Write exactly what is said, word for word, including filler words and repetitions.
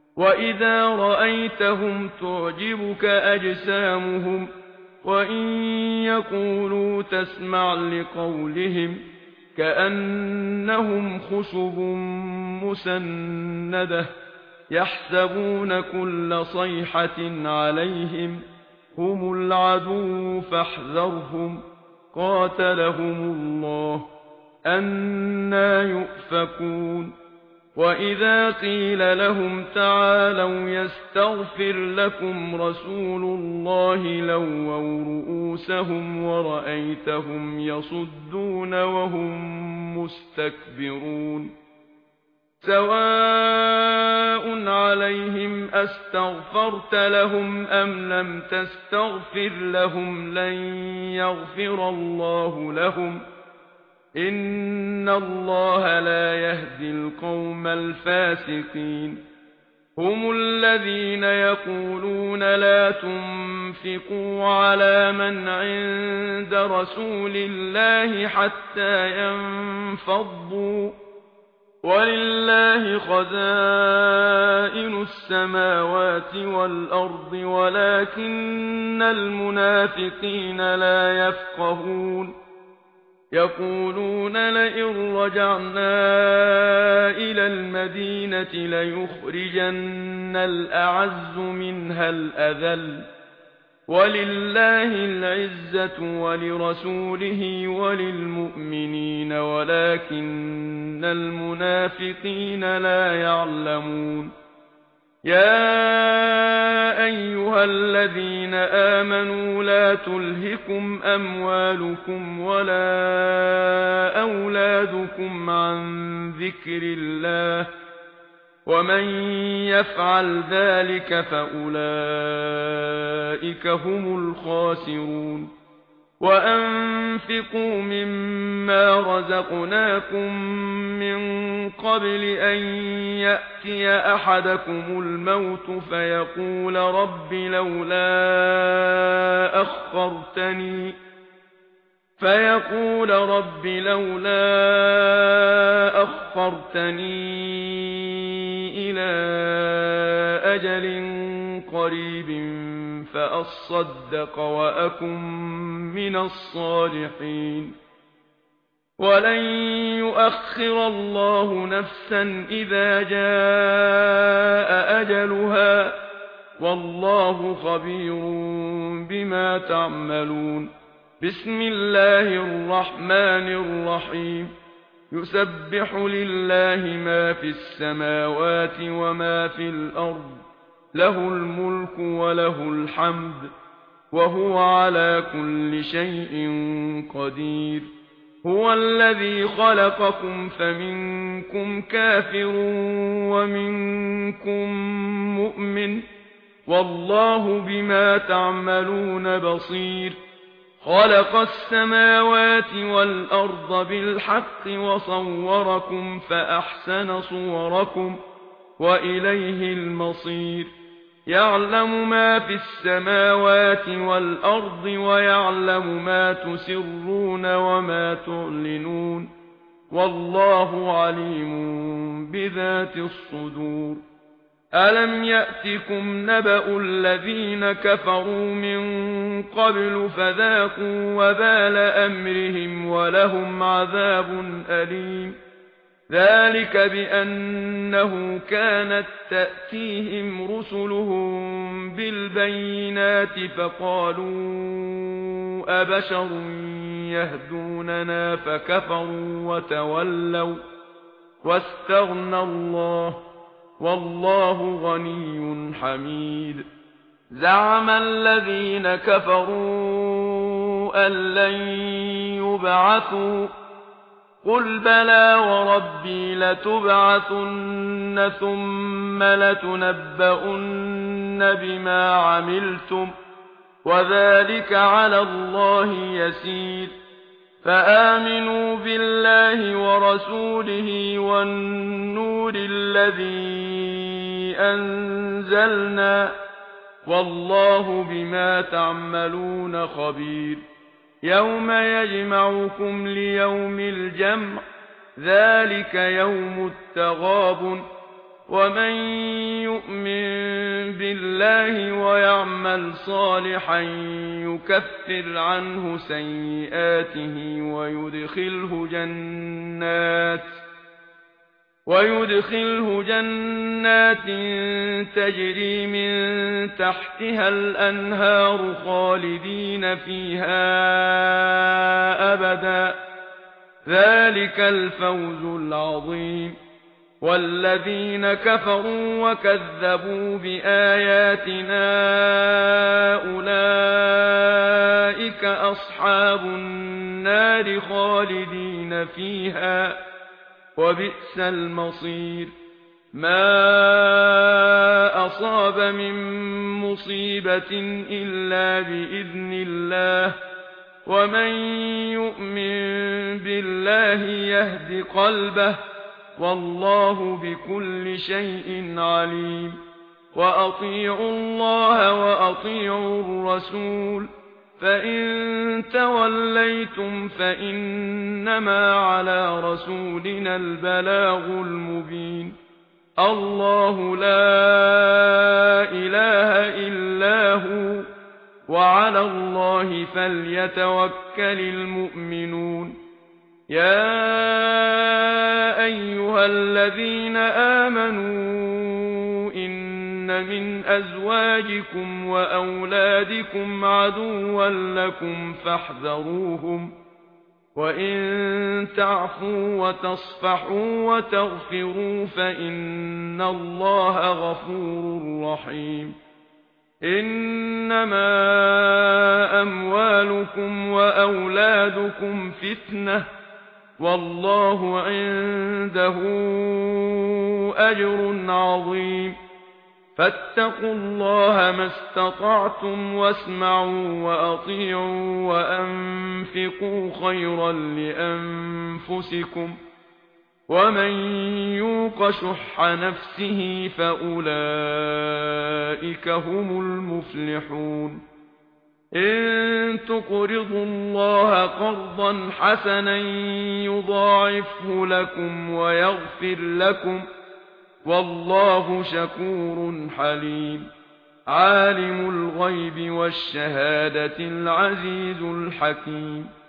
وإذا رأيتهم تعجبك أجسامهم وإن يقولوا تسمع لقولهم كأنهم خشب مسندة يحسبون كل صيحة عليهم هم العدو فاحذرهم قاتلهم الله أنى يؤفكون وإذا قيل لهم تعالوا يستغفر لكم رسول الله لووا رؤوسهم ورأيتهم يصدون وهم مستكبرون سواء عليهم أستغفرت لهم أم لم تستغفر لهم لن يغفر الله لهم إن الله لا يهدي القوم الفاسقين هم الذين يقولون لا تنفقوا على من عند رسول الله حتى ينفضوا ولله خزائن السماوات والأرض ولكن المنافقين لا يفقهون يقولون لئن رجعنا إلى المدينة ليخرجن الأعز منها الأذل ولله العزة ولرسوله وللمؤمنين ولكن المنافقين لا يعلمون يا أيها الذين آمنوا لا تلهكم أموالكم ولا أولادكم عن ذكر الله ومن يفعل ذلك فأولئك هم الخاسرون وأنفقوا مما رزقناكم من قبل أن يأتي أحدكم الموت فيقول رب لولا أخرتني فيقول رب لولا أخرتني إلى أجل قريب فأصدق وأكن من الصالحين ولن يؤخر الله نفسا إذا جاء أجلها والله خبير بما تعملون بسم الله الرحمن الرحيم يسبح لله ما في السماوات وما في الأرض له الملك وله الحمد وهو على كل شيء قدير هو الذي خلقكم فمنكم كافر ومنكم مؤمن والله بما تعملون بصير خلق السماوات والأرض بالحق وصوركم فأحسن صوركم وإليه المصير يعلم ما في السماوات والأرض ويعلم ما تسرون وما تعلنون والله عليم بذات الصدور ألم يأتكم نبأ الذين كفروا من قبل فذاقوا وبال أمرهم ولهم عذاب أليم ذلك بأنه كانت تأتيهم رسلهم بالبينات فقالوا أبشر يهدوننا فكفروا وتولوا واستغنى الله والله غني حميد زعم الذين كفروا أن لن يبعثوا قل بلى وربي لتبعثن ثم لتنبؤن بما عملتم وذلك على الله يسير فآمنوا بالله ورسوله والنور الذي أنزلنا والله بما تعملون خبير يوم يجمعكم ليوم الجمع ذلك يوم التغابن ومن يؤمن الله ويعمل صالحا يكفر عنه سيئاته ويدخله جنات ويدخله جنات تجري من تحتها الأنهار خالدين فيها أبدا ذلك الفوز العظيم. والذين كفروا وكذبوا بآياتنا أولئك أصحاب النار خالدين فيها وبئس المصير. ما أصاب من مصيبة إلا بإذن الله ومن يؤمن بالله يهد قلبه والله بكل شيء عليم. وأطيعوا الله وأطيعوا الرسول فإن توليتم فإنما على رسولنا البلاغ المبين. الله لا إله إلا هو وعلى الله فليتوكل المؤمنون. يا أيها الذين آمنوا إن من أزواجكم وأولادكم عدوا لكم فاحذروهم وإن تعفوا وتصفحوا وتغفروا فإن الله غفور رحيم. إنما أموالكم وأولادكم فتنة والله عنده أجر عظيم. فاتقوا الله ما استطعتم واسمعوا وأطيعوا وأنفقوا خيرا لأنفسكم ومن يوق شح نفسه فأولئك هم المفلحون. إن تقرضوا الله قرضا حسنا يضاعفه لكم ويغفر لكم والله شكور حليم. عالم الغيب والشهادة العزيز الحكيم.